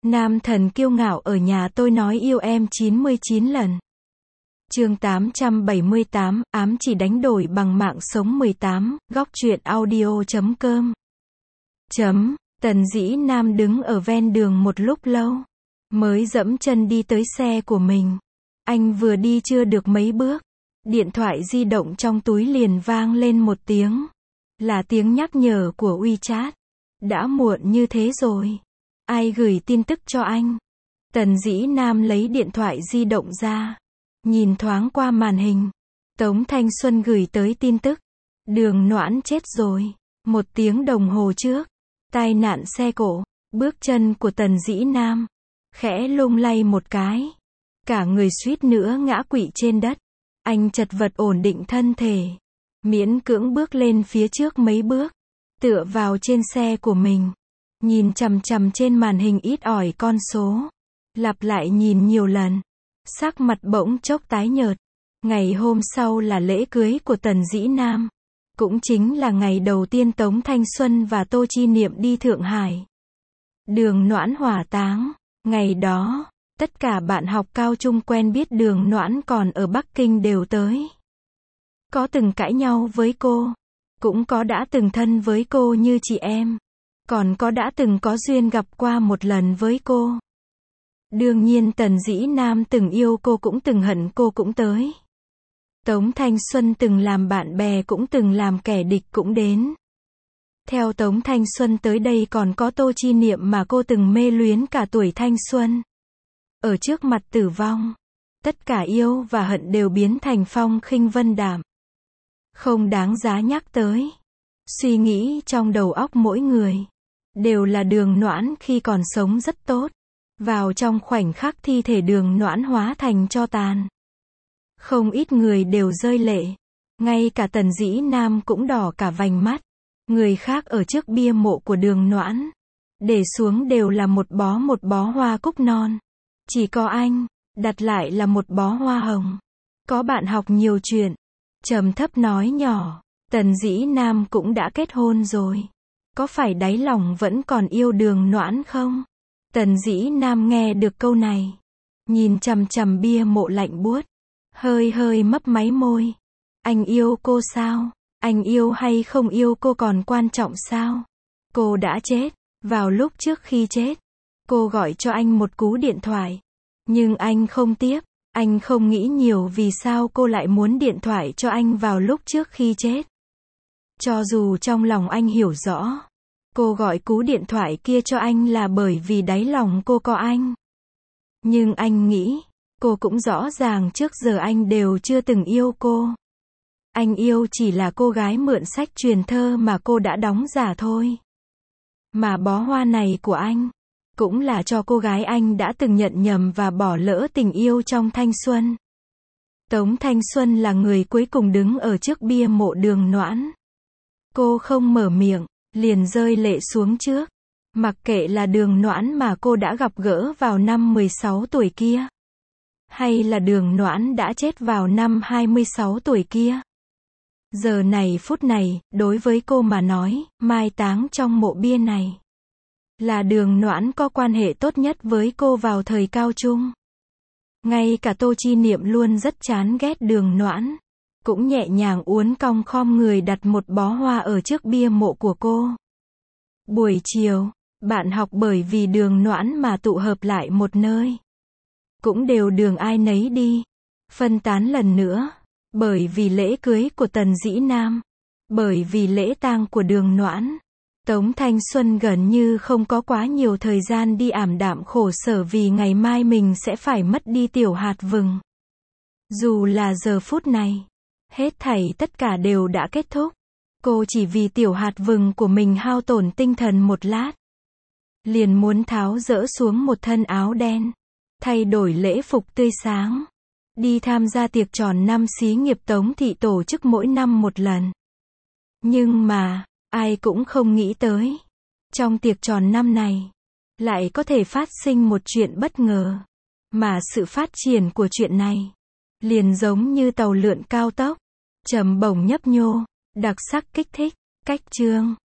Nam thần kiêu ngạo ở nhà tôi nói yêu em 99 lần. Chương 878, ám chỉ đánh đổi bằng mạng sống 18, góc truyện audio.com. Tần Dĩ Nam đứng ở ven đường một lúc lâu, mới dẫm chân đi tới xe của mình. Anh vừa đi chưa được mấy bước, điện thoại di động trong túi liền vang lên một tiếng. Là tiếng nhắc nhở của WeChat. Đã muộn như thế rồi. Ai gửi tin tức cho anh? Tần Dĩ Nam lấy điện thoại di động ra, nhìn thoáng qua màn hình. Tống Thanh Xuân gửi tới tin tức. Đường Noãn chết rồi. 1 tiếng đồng hồ trước, tai nạn xe cộ. Bước chân của Tần Dĩ Nam khẽ lung lay một cái, cả người suýt nữa ngã quỵ trên đất. Anh chật vật ổn định thân thể, miễn cưỡng bước lên phía trước mấy bước, tựa vào trên xe của mình, nhìn chằm chằm trên màn hình ít ỏi con số, lặp lại nhìn nhiều lần. Sắc mặt bỗng chốc tái nhợt. Ngày hôm sau là lễ cưới của Tần Dĩ Nam, cũng chính là ngày đầu tiên Tống Thanh Xuân và Tô Chi Niệm đi Thượng Hải. Đường Noãn hỏa táng. Ngày đó, tất cả bạn học cao trung quen biết Đường Noãn còn ở Bắc Kinh đều tới. Có từng cãi nhau với cô, cũng có đã từng thân với cô như chị em, còn có đã từng có duyên gặp qua một lần với cô. Đương nhiên Tần Dĩ Nam từng yêu cô cũng từng hận cô cũng tới. Tống Thanh Xuân từng làm bạn bè cũng từng làm kẻ địch cũng đến. Theo Tống Thanh Xuân tới đây còn có Tô Chi Niệm mà cô từng mê luyến cả tuổi thanh xuân. Ở trước mặt tử vong, tất cả yêu và hận đều biến thành phong khinh vân đạm, không đáng giá nhắc tới. Suy nghĩ trong đầu óc mỗi người đều là Đường Noãn khi còn sống rất tốt. Vào trong khoảnh khắc thi thể Đường Noãn hóa thành tro tàn, không ít người đều rơi lệ. Ngay cả Tần Dĩ Nam cũng đỏ cả vành mắt. Người khác ở trước bia mộ của Đường Noãn, để xuống đều là một bó hoa cúc non. Chỉ có anh, đặt lại là một bó hoa hồng. Có bạn học nhiều chuyện, trầm thấp nói nhỏ, Tần Dĩ Nam cũng đã kết hôn rồi. Có phải đáy lòng vẫn còn yêu Đường Noãn không? Tần Dĩ Nam nghe được câu này, nhìn chằm chằm bia mộ lạnh buốt, hơi mấp máy môi. Anh yêu cô sao? Anh yêu hay không yêu cô còn quan trọng sao? Cô đã chết. Vào lúc trước khi chết, cô gọi cho anh một cú điện thoại, nhưng anh không tiếp. Anh không nghĩ nhiều vì sao cô lại muốn điện thoại cho anh vào lúc trước khi chết. Cho dù trong lòng anh hiểu rõ, cô gọi cú điện thoại kia cho anh là bởi vì đáy lòng cô có anh. Nhưng anh nghĩ, cô cũng rõ ràng trước giờ anh đều chưa từng yêu cô. Anh yêu chỉ là cô gái mượn sách truyền thơ mà cô đã đóng giả thôi. Mà bó hoa này của anh, cũng là cho cô gái anh đã từng nhận nhầm và bỏ lỡ tình yêu trong thanh xuân. Tống Thanh Xuân là người cuối cùng đứng ở trước bia mộ Đường Noãn. Cô không mở miệng, liền rơi lệ xuống trước. Mặc kệ là Đường Noãn mà cô đã gặp gỡ vào năm 16 tuổi kia, hay là Đường Noãn đã chết vào năm 26 tuổi kia. Giờ này phút này, đối với cô mà nói, mai táng trong mộ bia này là Đường Noãn có quan hệ tốt nhất với cô vào thời cao trung. Ngay cả Tô Chi Niệm luôn rất chán ghét Đường Noãn, cũng nhẹ nhàng uốn cong khom người đặt một bó hoa ở trước bia mộ của cô. Buổi chiều, bạn học bởi vì Đường Noãn mà tụ hợp lại một nơi, cũng đều đường ai nấy đi, phân tán lần nữa. Bởi vì lễ cưới của Tần Dĩ Nam, bởi vì lễ tang của Đường Noãn, Tống Thanh Xuân gần như không có quá nhiều thời gian đi ảm đạm khổ sở vì ngày mai mình sẽ phải mất đi Tiểu Hạt Vừng. Dù là giờ phút này, hết thảy tất cả đều đã kết thúc. Cô chỉ vì Tiểu Hạt Vừng của mình hao tổn tinh thần một lát, liền muốn tháo dỡ xuống một thân áo đen, thay đổi lễ phục tươi sáng, đi tham gia tiệc tròn năm xí nghiệp Tống thị tổ chức mỗi năm một lần. Nhưng mà, ai cũng không nghĩ tới, trong tiệc tròn năm này, lại có thể phát sinh một chuyện bất ngờ. Mà sự phát triển của chuyện này, liền giống như tàu lượn cao tốc, trầm bổng nhấp nhô, đặc sắc kích thích. Cách chương